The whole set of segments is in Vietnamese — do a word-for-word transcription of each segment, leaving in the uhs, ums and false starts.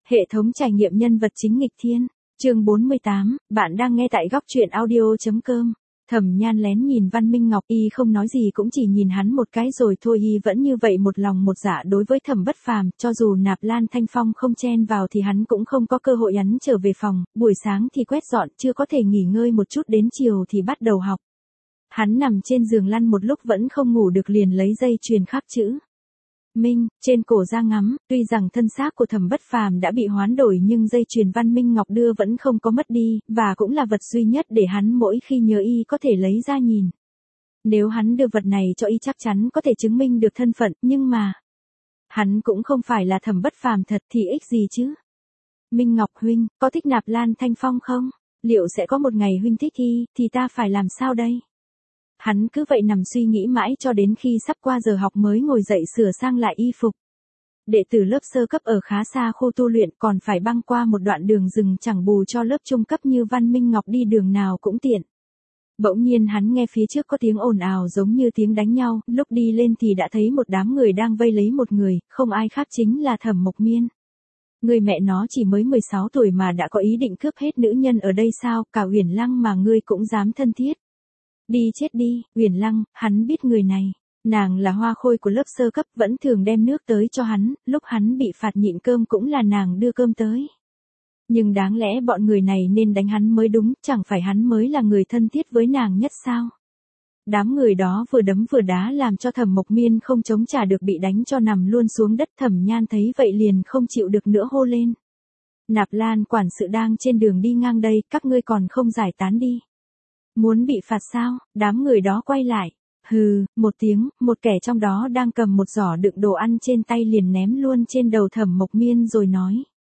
Hệ thống trải nghiệm nhân vật chính nghịch thiên. Chương bốn mươi tám, bạn đang nghe tại góc truyện audio.com. Thẩm Nhan lén nhìn Văn Minh Ngọc, y không nói gì cũng chỉ nhìn hắn một cái rồi thôi, y vẫn như vậy một lòng một dạ đối với Thẩm Bất Phàm, cho dù Nạp Lan Thanh Phong không chen vào thì hắn cũng không có cơ hội hắn trở về phòng, buổi sáng thì quét dọn, chưa có thể nghỉ ngơi một chút, đến chiều thì bắt đầu học. Hắn nằm trên giường lăn một lúc vẫn không ngủ được, liền lấy dây chuyền khắc chữ Minh trên cổ ra ngắm, tuy rằng thân xác của Thẩm Bất Phàm đã bị hoán đổi nhưng dây chuyền Văn Minh Ngọc đưa vẫn không có mất đi, và cũng là vật duy nhất để hắn mỗi khi nhớ y có thể lấy ra nhìn. Nếu hắn đưa vật này cho y chắc chắn có thể chứng minh được thân phận, nhưng mà hắn cũng không phải là Thẩm Bất Phàm thật thì ích gì chứ. Minh Ngọc huynh, có thích Nạp Lan Thanh Phong không? Liệu sẽ có một ngày huynh thích y, thì ta phải làm sao đây? Hắn cứ vậy nằm suy nghĩ mãi cho đến khi sắp qua giờ học mới ngồi dậy sửa sang lại y phục. Đệ tử lớp sơ cấp ở khá xa khu tu luyện, còn phải băng qua một đoạn đường rừng chẳng bù cho lớp trung cấp như Văn Minh Ngọc đi đường nào cũng tiện. Bỗng nhiên hắn nghe phía trước có tiếng ồn ào giống như tiếng đánh nhau, lúc đi lên thì đã thấy một đám người đang vây lấy một người, không ai khác chính là Thẩm Mộc Miên. Người mẹ nó chỉ mới mười sáu tuổi mà đã có ý định cướp hết nữ nhân ở đây sao, cả Uyển Lăng mà ngươi cũng dám thân thiết. Đi chết đi, Uyển Lăng, hắn biết người này. Nàng là hoa khôi của lớp sơ cấp, vẫn thường đem nước tới cho hắn, lúc hắn bị phạt nhịn cơm cũng là nàng đưa cơm tới. Nhưng đáng lẽ bọn người này nên đánh hắn mới đúng, chẳng phải hắn mới là người thân thiết với nàng nhất sao? Đám người đó vừa đấm vừa đá làm cho Thẩm Mộc Miên không chống trả được, bị đánh cho nằm luôn xuống đất. Thẩm Nhan thấy vậy liền không chịu được nữa hô lên. Nạp Lan quản sự đang trên đường đi ngang đây, các ngươi còn không giải tán đi. Muốn bị phạt sao? Đám người đó quay lại. Hừ, một tiếng, một kẻ trong đó đang cầm một giỏ đựng đồ ăn trên tay liền ném luôn trên đầu Thẩm Mộc Miên rồi nói.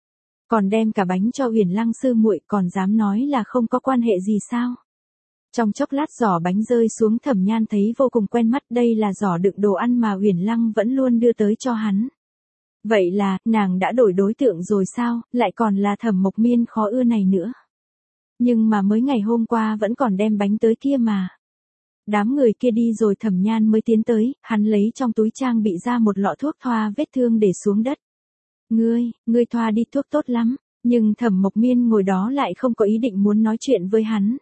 Còn đem cả bánh cho Uyển Lăng sư muội, còn dám nói là không có quan hệ gì sao? Trong chốc lát giỏ bánh rơi xuống, Thẩm Nhan thấy vô cùng quen mắt, đây là giỏ đựng đồ ăn mà Uyển Lăng vẫn luôn đưa tới cho hắn. Vậy là, nàng đã đổi đối tượng rồi sao, lại còn là Thẩm Mộc Miên khó ưa này nữa. Nhưng mà mới ngày hôm qua vẫn còn đem bánh tới kia mà. Đám người kia đi rồi Thẩm Nhan mới tiến tới, hắn lấy trong túi trang bị ra một lọ thuốc thoa vết thương để xuống đất. Ngươi, ngươi thoa đi, thuốc tốt lắm, nhưng Thẩm Mộc Miên ngồi đó lại không có ý định muốn nói chuyện với hắn.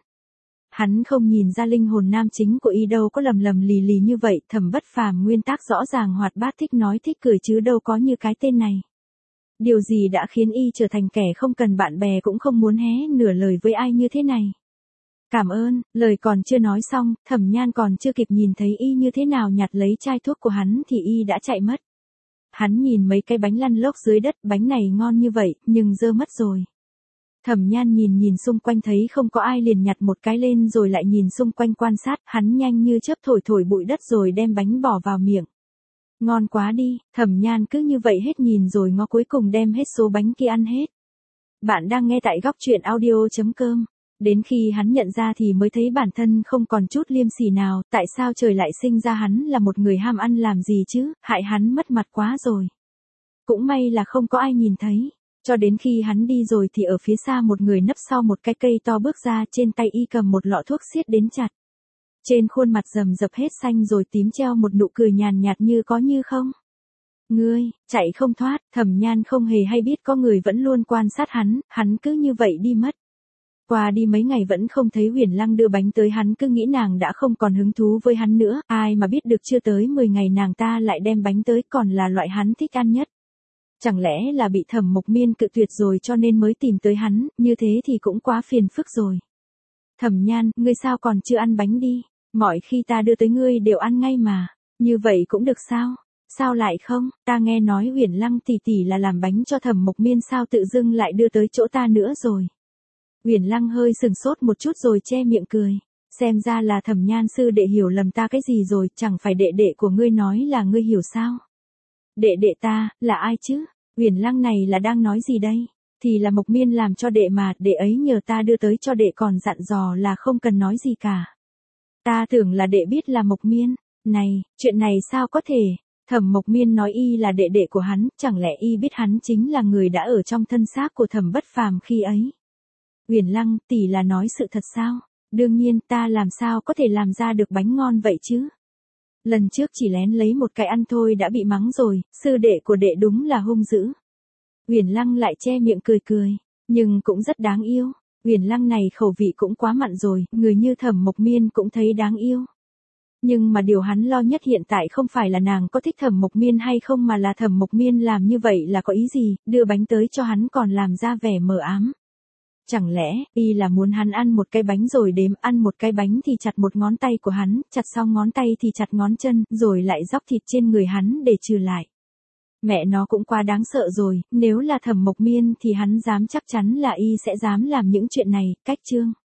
Hắn không nhìn ra linh hồn nam chính của y đâu có lầm lầm lì lì như vậy, Thẩm Bất Phàm nguyên tắc rõ ràng hoạt bát, thích nói thích cười chứ đâu có như cái tên này. Điều gì đã khiến y trở thành kẻ không cần bạn bè cũng không muốn hé nửa lời với ai như thế này? Cảm ơn, lời còn chưa nói xong, Thẩm Nhan còn chưa kịp nhìn thấy y như thế nào nhặt lấy chai thuốc của hắn thì y đã chạy mất. Hắn nhìn mấy cái bánh lăn lóc dưới đất, bánh này ngon như vậy, nhưng dơ mất rồi. Thẩm Nhan nhìn nhìn xung quanh thấy không có ai liền nhặt một cái lên rồi lại nhìn xung quanh quan sát, hắn nhanh như chớp thổi thổi bụi đất rồi đem bánh bỏ vào miệng. Ngon quá đi, Thẩm Nhan cứ như vậy hết nhìn rồi ngó, cuối cùng đem hết số bánh kia ăn hết. Bạn đang nghe tại góc truyện audio.com. Đến khi hắn nhận ra thì mới thấy bản thân không còn chút liêm sỉ nào, tại sao trời lại sinh ra hắn là một người ham ăn làm gì chứ, hại hắn mất mặt quá rồi. Cũng may là không có ai nhìn thấy, cho đến khi hắn đi rồi thì ở phía xa một người nấp sau một cái cây to bước ra, trên tay y cầm một lọ thuốc siết đến chặt. Trên khuôn mặt rầm rập hết xanh rồi tím treo một nụ cười nhàn nhạt như có như không. Ngươi, chạy không thoát, Thẩm Nhan không hề hay biết có người vẫn luôn quan sát hắn, hắn cứ như vậy đi mất. Qua đi mấy ngày vẫn không thấy Uyển Lăng đưa bánh tới, hắn cứ nghĩ nàng đã không còn hứng thú với hắn nữa, ai mà biết được chưa tới mười ngày nàng ta lại đem bánh tới, còn là loại hắn thích ăn nhất. Chẳng lẽ là bị Thẩm Mộc Miên cự tuyệt rồi cho nên mới tìm tới hắn, như thế thì cũng quá phiền phức rồi. Thẩm Nhan, ngươi sao còn chưa ăn bánh đi, mọi khi ta đưa tới ngươi đều ăn ngay mà, như vậy cũng được sao? Sao lại không, ta nghe nói Uyển Lăng tỷ tỷ là làm bánh cho Thẩm Mộc Miên, sao tự dưng lại đưa tới chỗ ta nữa rồi? Uyển Lăng hơi sừng sốt một chút rồi che miệng cười, xem ra là Thẩm Nhan sư đệ hiểu lầm ta cái gì rồi, chẳng phải đệ đệ của ngươi nói là ngươi hiểu sao? Đệ đệ ta, là ai chứ? Uyển Lăng này là đang nói gì đây? Thì là Mộc Miên làm cho đệ mà, đệ ấy nhờ ta đưa tới cho đệ còn dặn dò là không cần nói gì cả. Ta tưởng là đệ biết là Mộc Miên, này, chuyện này sao có thể? Thẩm Mộc Miên nói y là đệ đệ của hắn, chẳng lẽ y biết hắn chính là người đã ở trong thân xác của Thẩm Bất Phàm khi ấy? Uyển Lăng, tỷ là nói sự thật sao? Đương nhiên, ta làm sao có thể làm ra được bánh ngon vậy chứ? Lần trước chỉ lén lấy một cái ăn thôi đã bị mắng rồi, sư đệ của đệ đúng là hung dữ. Uyển Lăng lại che miệng cười cười, nhưng cũng rất đáng yêu. Uyển Lăng này khẩu vị cũng quá mặn rồi, người như Thẩm Mộc Miên cũng thấy đáng yêu. Nhưng mà điều hắn lo nhất hiện tại không phải là nàng có thích Thẩm Mộc Miên hay không mà là Thẩm Mộc Miên làm như vậy là có ý gì, đưa bánh tới cho hắn còn làm ra vẻ mờ ám. Chẳng lẽ, y là muốn hắn ăn một cái bánh rồi đếm, ăn một cái bánh thì chặt một ngón tay của hắn, chặt xong ngón tay thì chặt ngón chân, rồi lại róc thịt trên người hắn để trừ lại. Mẹ nó cũng quá đáng sợ rồi, nếu là Thẩm Mộc Miên thì hắn dám chắc chắn là y sẽ dám làm những chuyện này, cách chương.